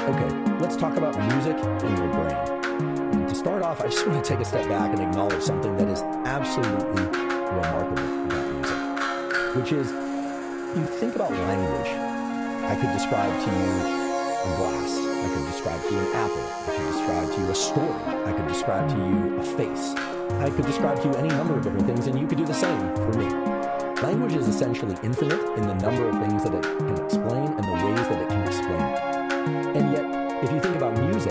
Okay, let's talk about music and your brain. And to start off, I just want to take a step back and acknowledge something that is absolutely remarkable about music, which is, you think about language. I could describe to you a glass. I could describe to you an apple. I could describe to you a story. I could describe to you a face. I could describe to you any number of different things, and you could do the same for me. Language is essentially infinite in the number of things that it can explain and the ways that it can explain it. And yet, if you think about music,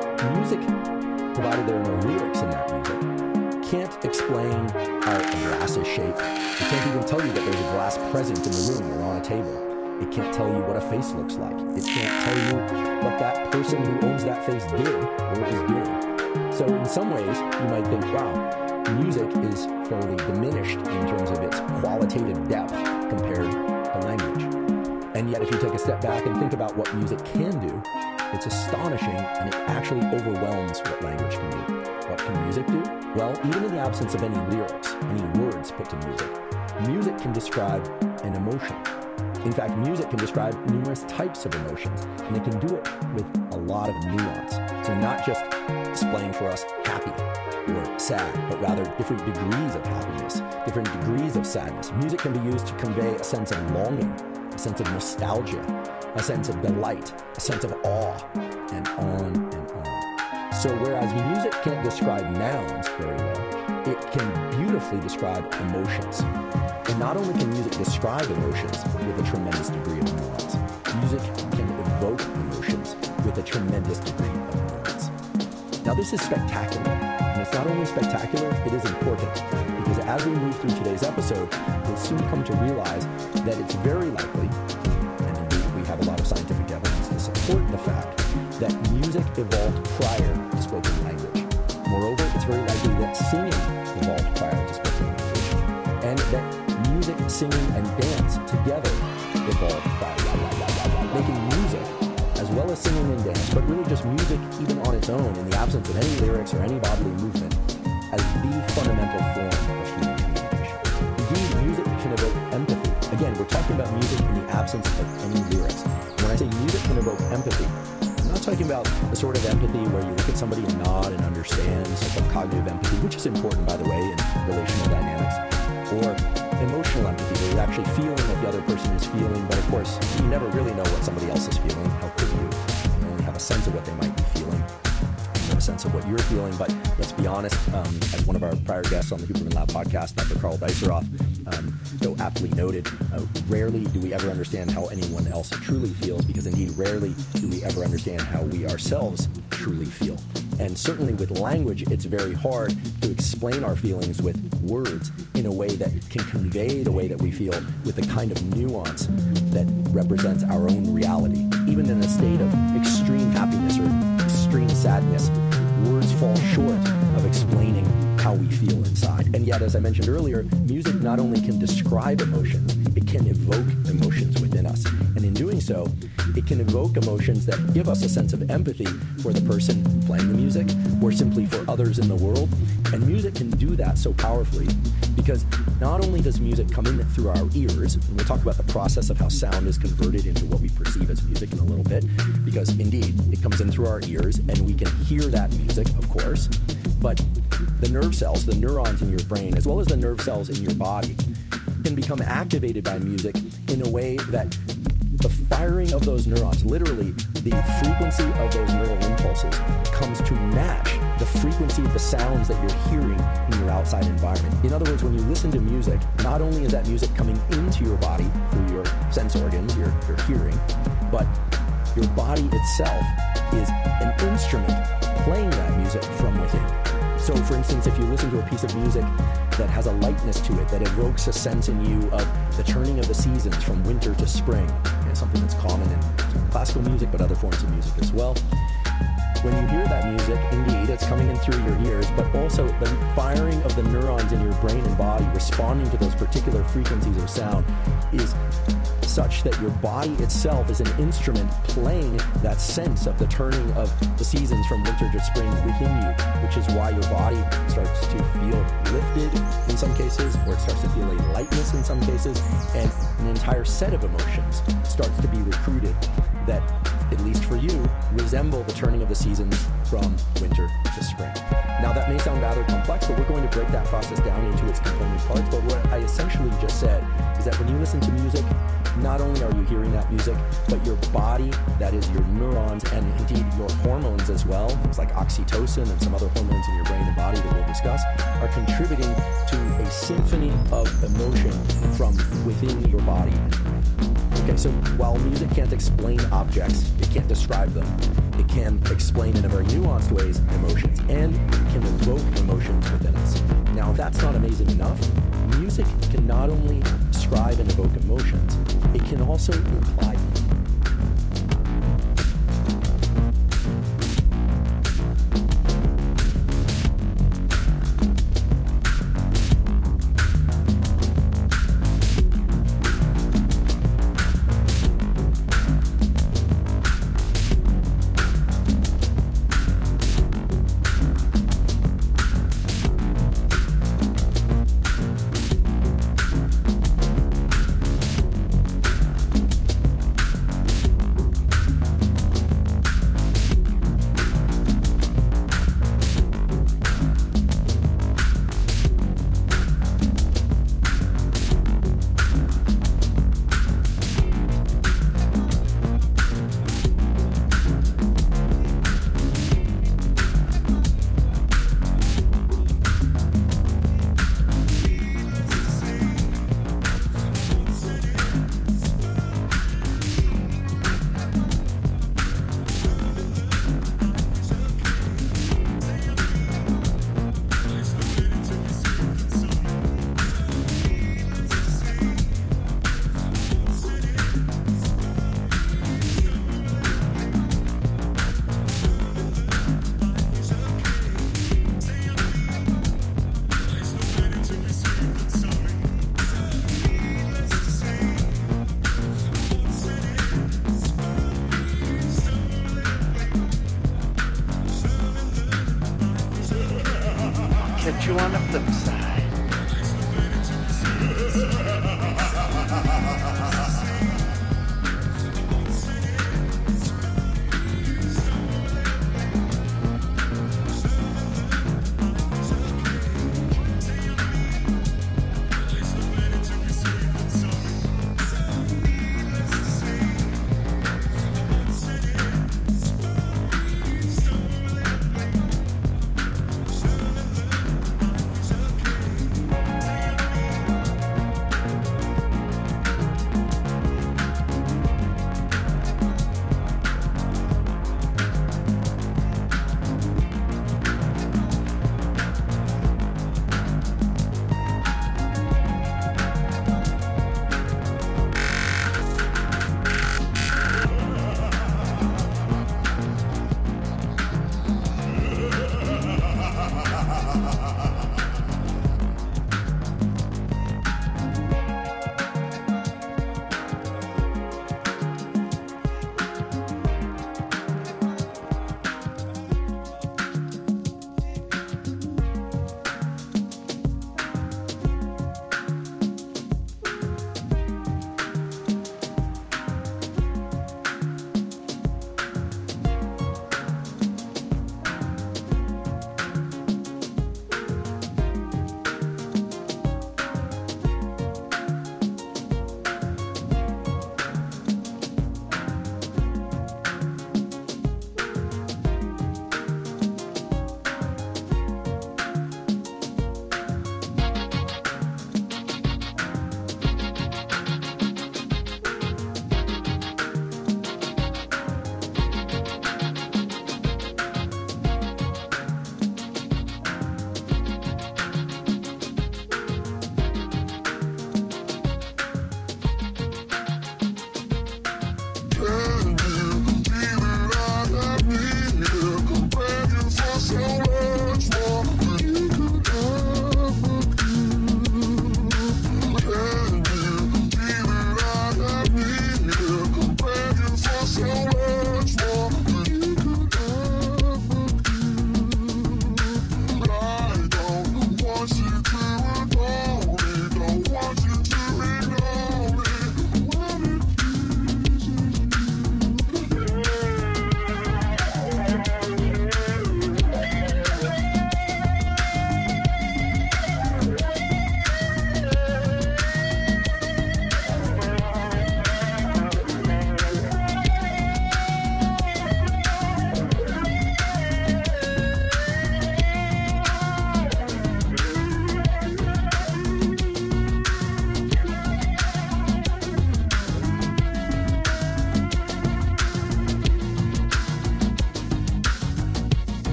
provided there are no lyrics in that music, can't explain how a glass is shaped. It can't even tell you that there's a glass present in the room or on a table. It can't tell you what a face looks like. It can't tell you what that person who owns that face did or is doing. So in some ways, you might think, wow, music is fairly diminished in terms of its qualitative depth compared to language. And yet, if you take a step back and think about what music can do, it's astonishing, and it actually overwhelms what language can do. What can music do? Well, even in the absence of any lyrics, any words put to music, music can describe an emotion. In fact, music can describe numerous types of emotions, and it can do it with a lot of nuance. So not just displaying for us happy or sad, but rather different degrees of happiness, different degrees of sadness. Music can be used to convey a sense of longing, a sense of nostalgia, a sense of delight, a sense of awe, and on and on. So whereas music can't describe nouns very well, it can beautifully describe emotions. And not only can music describe emotions with a tremendous degree of nuance, music can evoke emotions with a tremendous degree of nuance. Now this is spectacular, and it's not only spectacular, it is important, because as we move through today's episode, we'll soon come to realize that it's very likely, and indeed we have a lot of scientific evidence to support the fact, that music evolved prior to spoken language. Moreover, it's very likely that singing evolved prior to spoken language, and that music, singing, and dance together evolved prior, making music, as well as singing and dance, but really just music even on its own, in the absence of any lyrics or any bodily movement, as the fundamental form of human communication. Indeed, music can evoke empathy. Again, we're talking about music in the absence of any lyrics. When I say music can evoke empathy, I'm not talking about the sort of empathy where you look at somebody and nod and understand, sort of cognitive empathy, which is important, by the way, in relational dynamics, or emotional empathy, where you're actually feeling what the other person is feeling, but of course, you never really know what somebody else is feeling. How could you? You only have a sense of what they might be feeling. You have a sense of what you're feeling, but let's be honest, as one of our prior guests on the Huberman Lab podcast, Dr. Carl Deisseroth, so aptly noted, rarely do we ever understand how anyone else truly feels, because indeed rarely do we ever understand how we ourselves truly feel. And certainly with language, it's very hard to explain our feelings with words in a way that can convey the way that we feel with the kind of nuance that represents our own reality. Even in a state of extreme happiness or extreme sadness, words fall short of explaining how we feel inside. And yet, as I mentioned earlier, music not only can describe emotions, it can evoke emotions within us. And in doing so, it can evoke emotions that give us a sense of empathy for the person playing the music or simply for others in the world. And music can do that so powerfully because not only does music come in through our ears, and we'll talk about the process of how sound is converted into what we perceive as music in a little bit, because indeed, it comes in through our ears and we can hear that music, of course, but the nerve cells, the neurons in your brain, as well as the nerve cells in your body, can become activated by music in a way that the firing of those neurons, literally the frequency of those neural impulses, comes to match the frequency of the sounds that you're hearing in your outside environment. In other words, when you listen to music, not only is that music coming into your body through your sense organs, your hearing, but your body itself is an instrument playing that music from within. So, for instance, if you listen to a piece of music that has a lightness to it, that evokes a sense in you of the turning of the seasons from winter to spring, something that's common in classical music, but other forms of music as well. When you hear that music, indeed, it's coming in through your ears, but also the firing of the neurons in your brain and body responding to those particular frequencies of sound is such that your body itself is an instrument playing that sense of the turning of the seasons from winter to spring within you, which is why your body starts to feel lifted in some cases, or it starts to feel a lightness in some cases, and an entire set of emotions starts to be recruited that at least for you, resemble the turning of the seasons from winter to spring. Now that may sound rather complex, but we're going to break that process down into its component parts. But what I essentially just said is that when you listen to music, not only are you hearing that music, but your body, that is your neurons, and indeed your hormones as well, things like oxytocin and some other hormones in your brain and body that we'll discuss, are contributing to a symphony of emotion from within your body and brain. Okay, so while music can't explain objects, it can't describe them, it can explain in a very nuanced ways emotions, and it can evoke emotions within us. Now, if that's not amazing enough, music can not only describe and evoke emotions, it can also imply meaning. Catch you on the flip side.